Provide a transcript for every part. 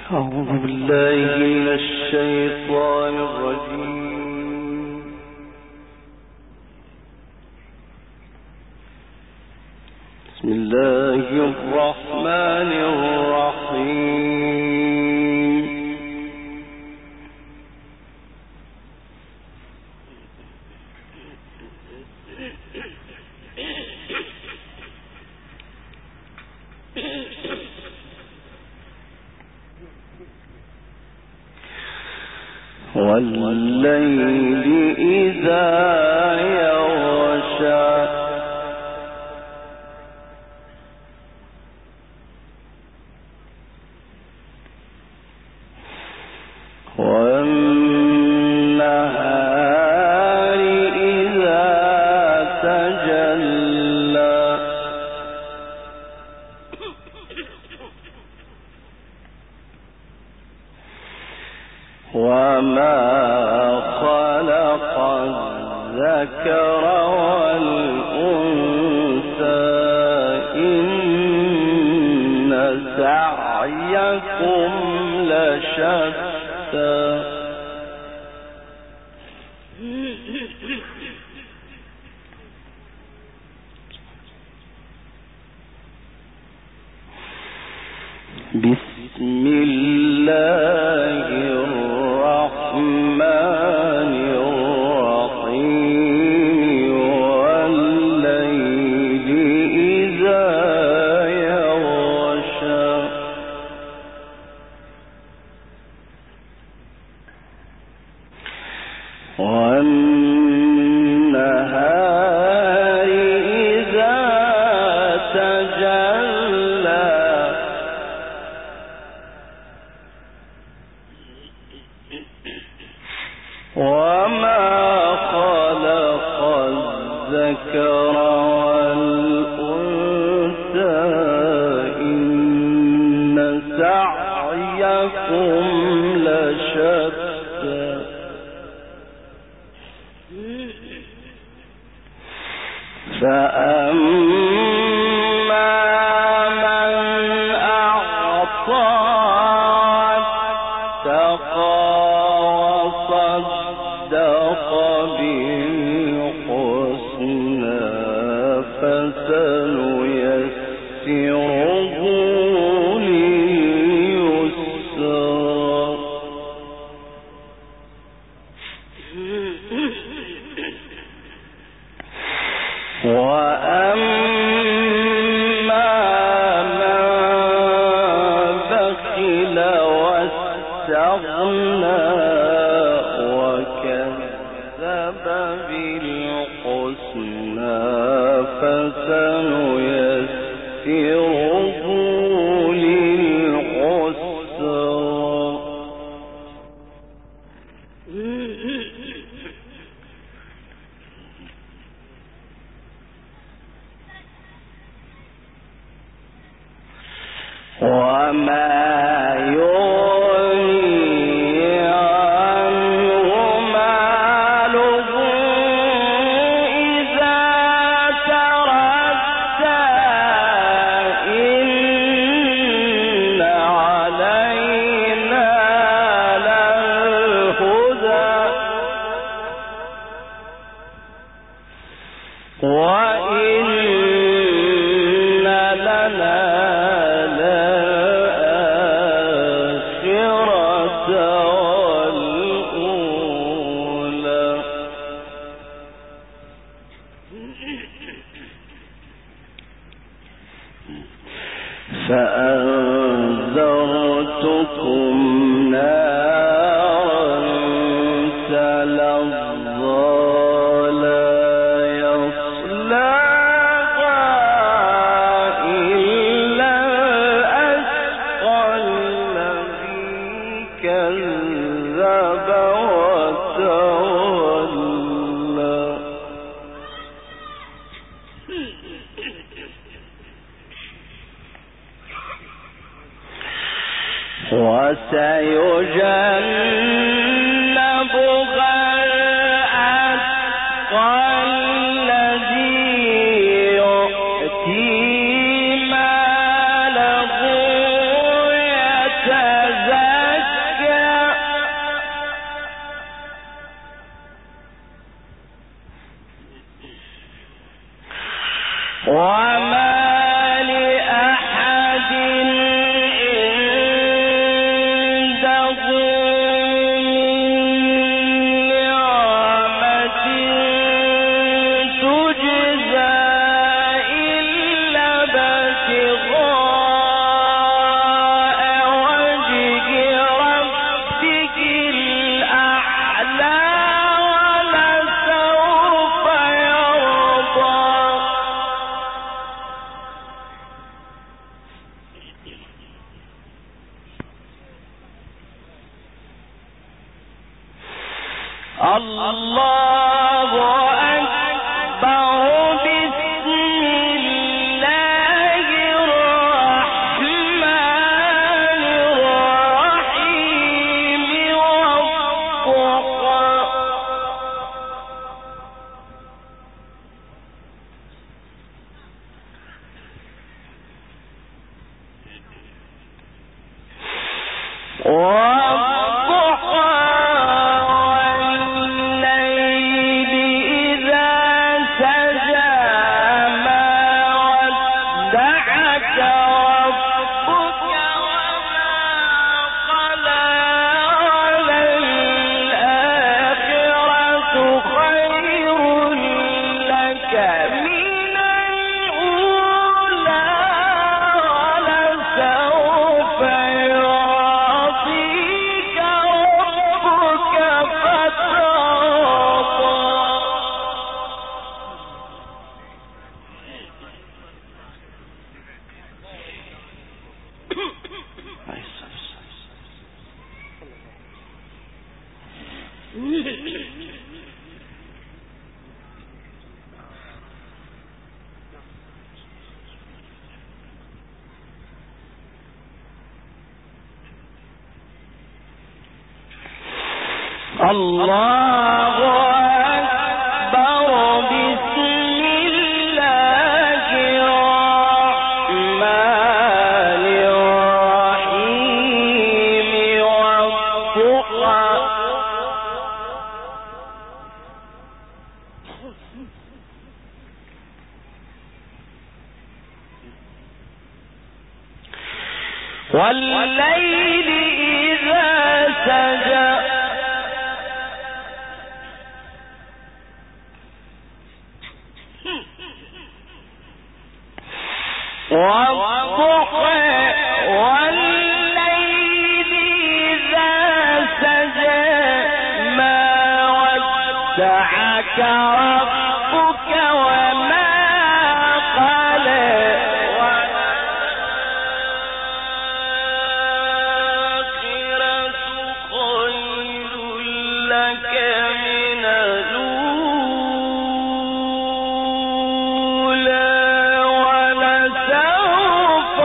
أعوذ بالله من الشيطان الرجيم. بسم الله الرحمن الرحيم. والليل إذا يغشى والنهار إذا تجلى وما خلق الذكر والأنثى إن سعيكم لشتى بسم الله الرحمن الرحيم. والليل إذا يغشى والنهار إذا تجلى وما خلق الذكر والأنثى إن سعيكم لشتى فأما من أعطى واتقى وصدق بالحسنى فسنيسره لليسرى وأما من بخل واستغنى وكذب بالحسنى فسنيسره للعسرى وما يغني عنه ماله إذا تردى إن علينا للهدى وإن لنا والأولى فأنذرتكم نارا تلظى لا يصلاها إلا الأشقى الذي كذب وتولى وسيجنبها الأتقى الذي يؤتي ماله يتزكى والليل إذا سجى والضحى والليل إذا سجى ما ودعك ربك وما قلى والآخرة خير لك من الأولى ولسوف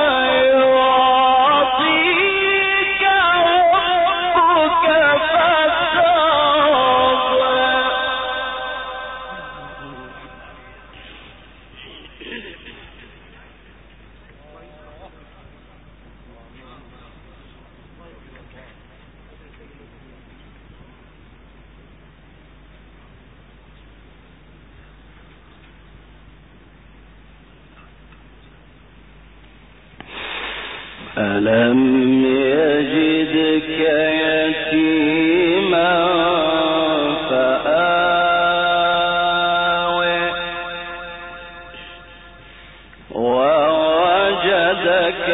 يعطيك ربك فترضى. ألم يجدك يتيما فآوى ووجدك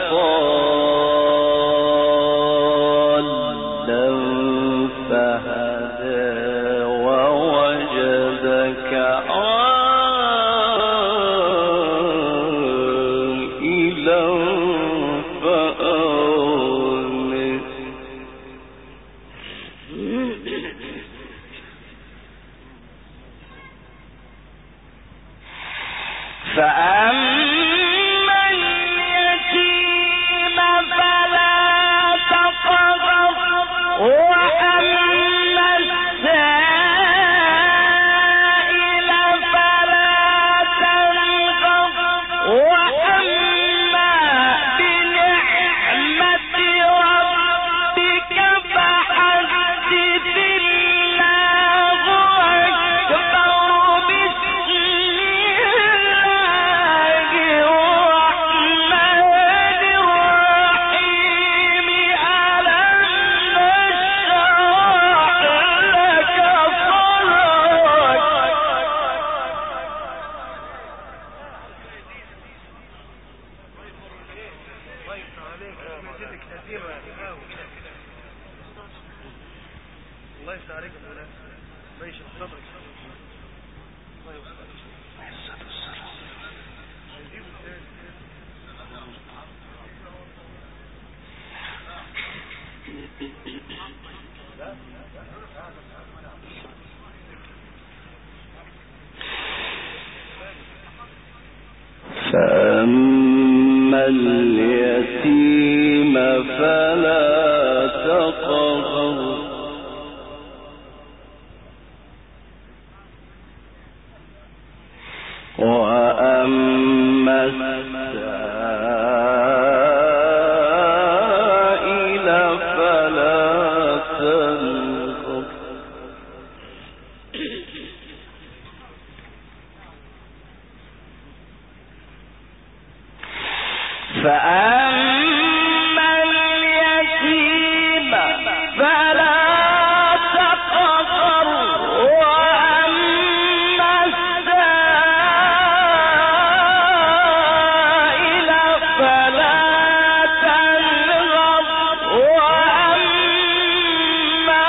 ضالا فهدى ووجدك عائلا فأما اليتيم فلا تقهر وأما السائل فلا تنهر وأما بنعمة ربك فحدث الله أكبر. بسم الله الرحمن الرحيم. ألم نشرح لك صدرك. الله يفتح عليك يا مولانا. الله يشرح صدرك. الله يفتح عليك. فأما اليتيم فلا تقهر وأما السائل فلا تنهر فأما اليتيم فلا تقهر وأما السائل فلا تنهر وأما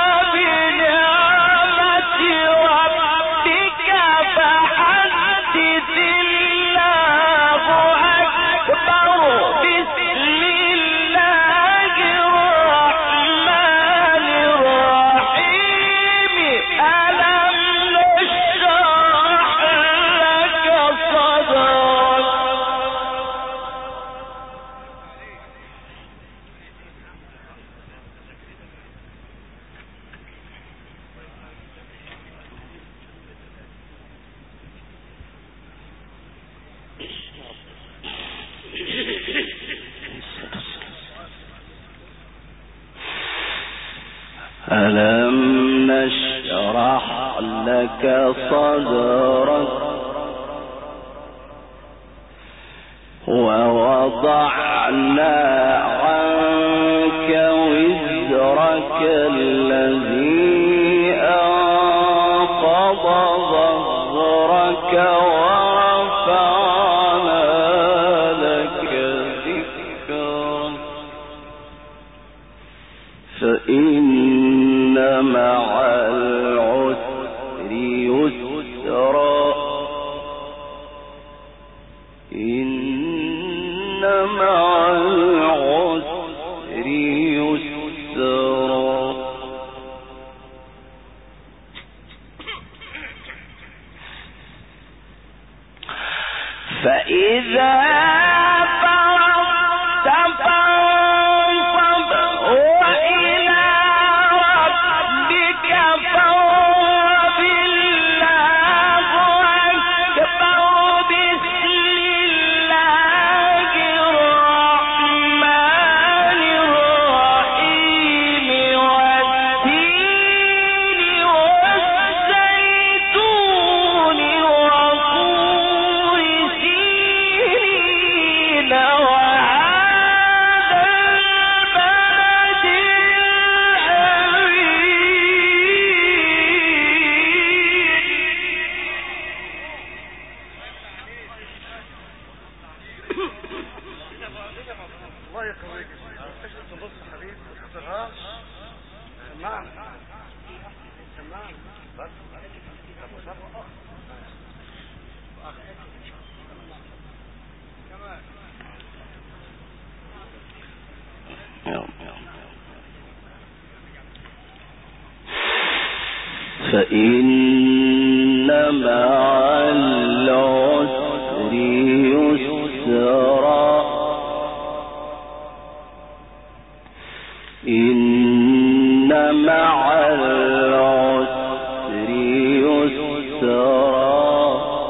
بنعمة ربك فحدث الله أكبر بسم الله الرحمن الرحيم ألم نشرح لك صدرك ألم نشرح لك صدرك ووضعنا عنك وزرك الذي أنقض ظهرك ورفعنا لك ذكرك فإن مع العسر يسرا إن مع العسر يسرا فإذا فرغت فانصب وإلى ربك فارغب الله أكبر بسم الله الرحمن الرحيم والتين والزيتون وطور سينين وهذا البلد الله يقويك. ايش تبص حبيبي ما تخسرهاش. سمعنا بس فإن مع العسر يسرا إن مع العسر يسرا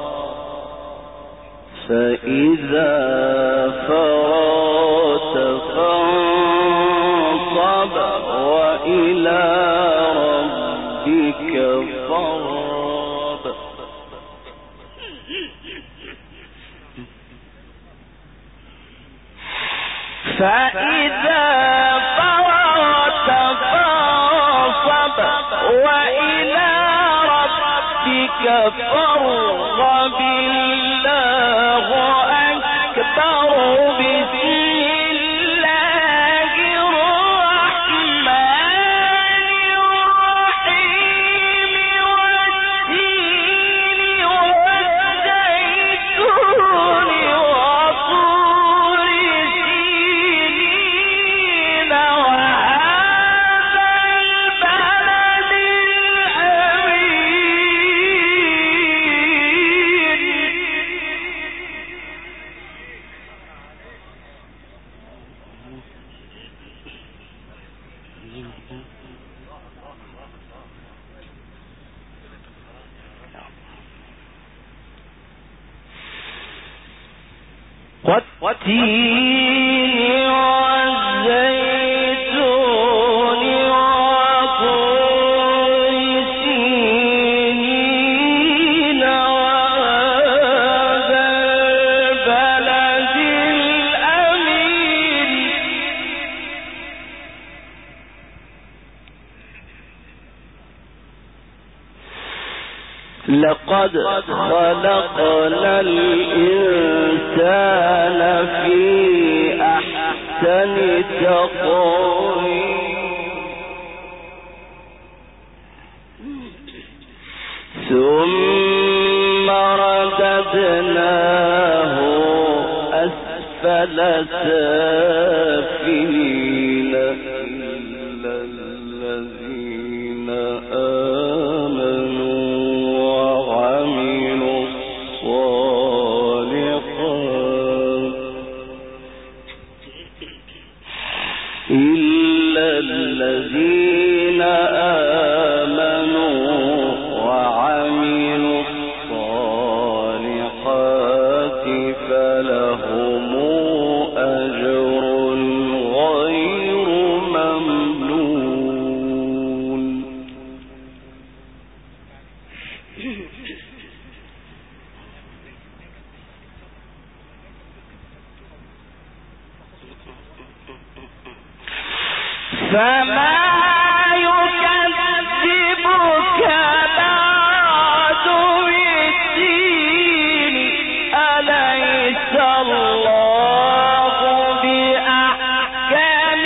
فإذا فرغت فانصب وإلى ربك فارغب فإذا فرغت فانصب وإلى ربك فارغب الله أكبر بسم الله الرحمن الرحيم والتين والزيتون وطور سينين وهذا البلد الأمين والتين والزيتون وطور سينين وهذا البلد الأمين لقد خلقنا الإنسان في أحسن تقويم ثم رددناه أسفل سافلين إلا الذين آمنوا وعملوا الصالحات إلا الذين آمنوا وعملوا الصالحات فلهم أجر غير ممنون. فما يكذبك بعد بالدين أليس الله بأحكم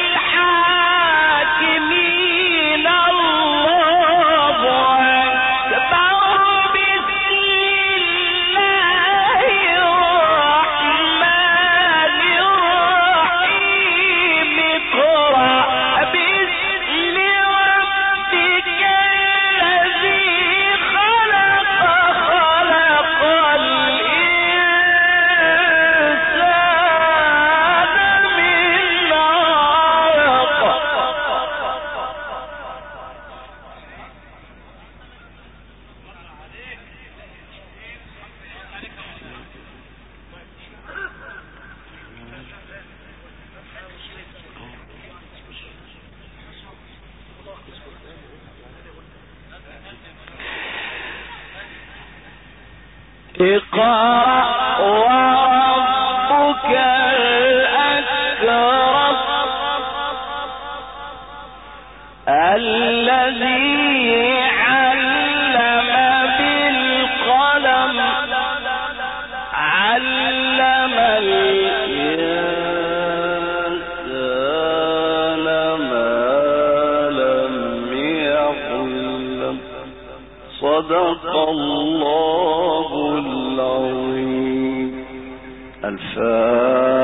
الحاكمين الله أكبر بسم الله الرحمن الرحيم اقرأ باسم ربك الذي خلق خلق الإنسان من علق اقرأ وربك الأكرم الذي علم بالقلم علم الإنسان ما لم يعلم صدق الله العظيم. الفاتحة.